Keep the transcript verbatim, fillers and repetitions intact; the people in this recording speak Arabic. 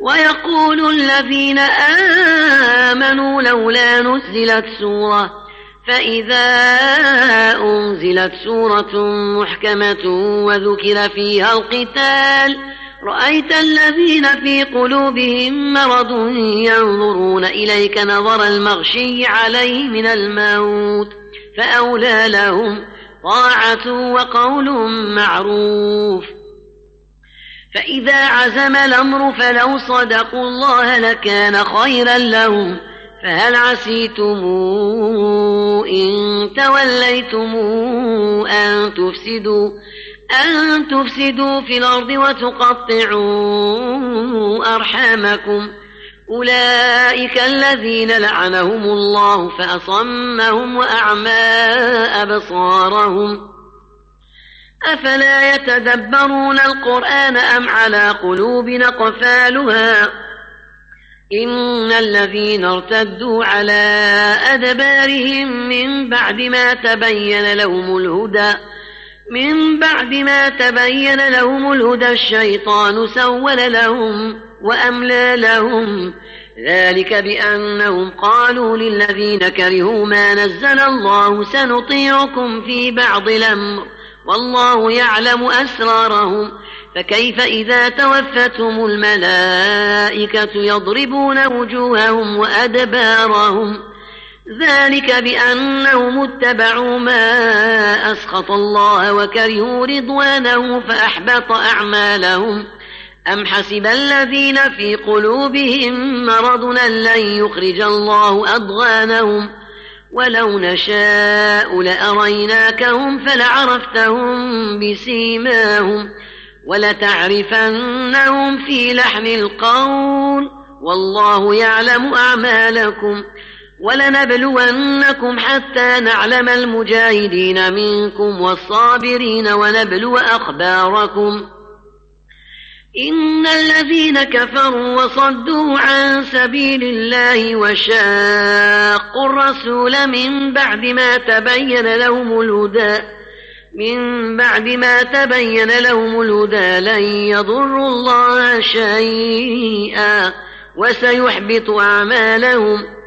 ويقول الذين آمنوا لولا نزلت سورة فإذا أنزلت سورة محكمة وذكر فيها القتال رأيت الذين في قلوبهم مرض ينظرون إليك نظر المغشي عليه من الموت فأولى لهم طاعة وقول معروف. فإذا عزم الأمر فلو صدقوا الله لكان خيرا لهم فهل عسيتم إن توليتم أن تفسدوا أن تفسدوا في الأرض وتقطعوا أرحامكم أولئك الذين لعنهم الله فأصمهم وأعمى أبصارهم أفلا يتدبرون القرآن أم على قلوب أقفالها إن الذين ارتدوا على أدبارهم من بعد ما تبين لهم الهدى من بعد ما تبين لهم الهدى الشيطان سول لهم وأملى لهم ذلك بأنهم قالوا للذين كرهوا ما نزل الله سنطيعكم في بعض الأمر والله يعلم أسرارهم فكيف إذا توفتهم الملائكة يضربون وجوههم وأدبارهم ذلك بأنهم اتبعوا ما أسخط الله وكرهوا رضوانه فأحبط أعمالهم أم حسب الذين في قلوبهم مرض لن يخرج الله أضغانهم ولو نشاء لأريناكهم فلعرفتهم بسيماهم ولتعرفنهم في لحن القول والله يعلم أعمالكم ولنبلونكم حتى نعلم المجاهدين منكم والصابرين ونبلو أخباركم إن الذين كفروا وصدوا عن سبيل الله وشاقوا الرسول من بعد ما تبين لهم الهدى من بعد ما تبين لهم الهدى لن يضروا الله شيئا وسيحبط أعمالهم